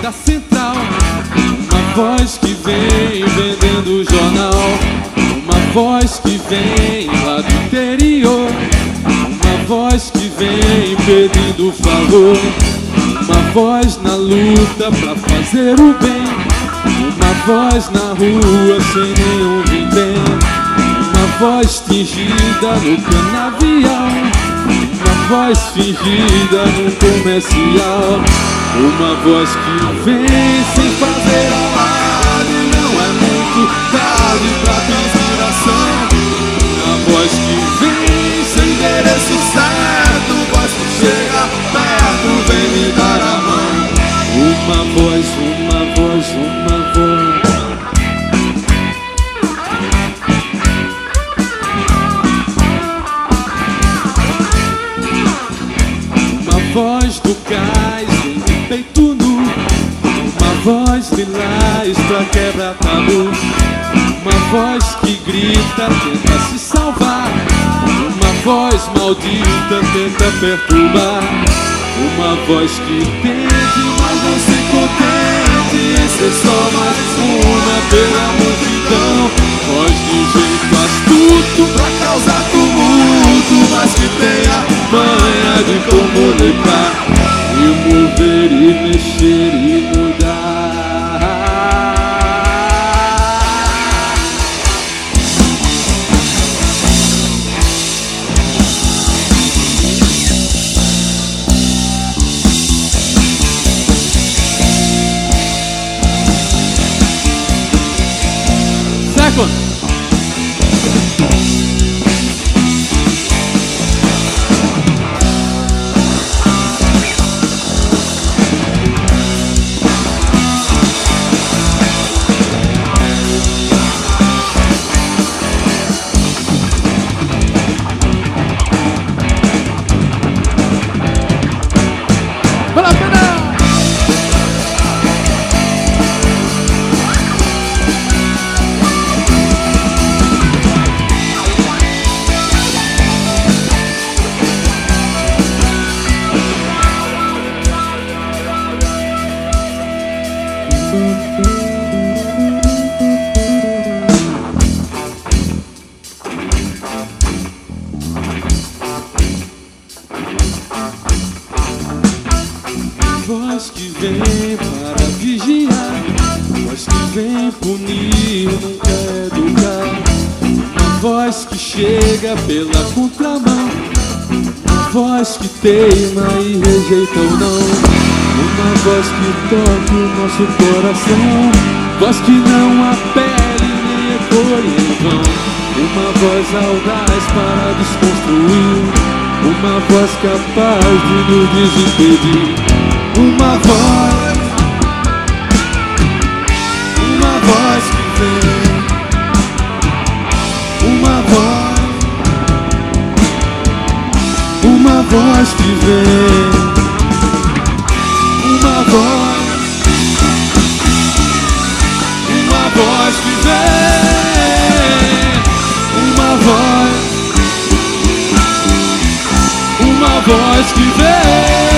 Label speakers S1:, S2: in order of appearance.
S1: da central, uma voz que vem vendendo jornal, uma voz que vem lá do interior, uma voz que vem pedindo favor, uma voz na luta pra fazer o bem, uma voz na rua sem nenhum vintém, uma voz tingida no canavial, uma voz fingida no comercial, uma voz que vem sem fazer alarde, não é muito tarde pra pedir ação, uma voz que vem sem endereço certo, voz que chega perto, vem me dar a mão, uma voz, uma voz, uma voz. Uma voz do cais, do peito nu, uma voz lilás pra quebrar tabu, uma voz que grita, tenta se salvar, uma voz maldita tenta perturbar, uma voz que tente, mas não se contente em ser só mais uma pela multidão, voz de jeito astuto pra causar tumulto, mas que tenha manha de comunicar e mover e mexer e mudar. Second. Voz que vem para vigiar, voz que vem punir, nunca educar, uma voz que chega pela contramão, uma voz que teima e rejeita o não, uma voz que toca o nosso coração, voz que não apele nem ecoe em vão, uma voz audaz para desconstruir, uma voz capaz de nos desimpedir. Uma voz que vem, uma voz que vem, uma voz que vem, uma voz que vem.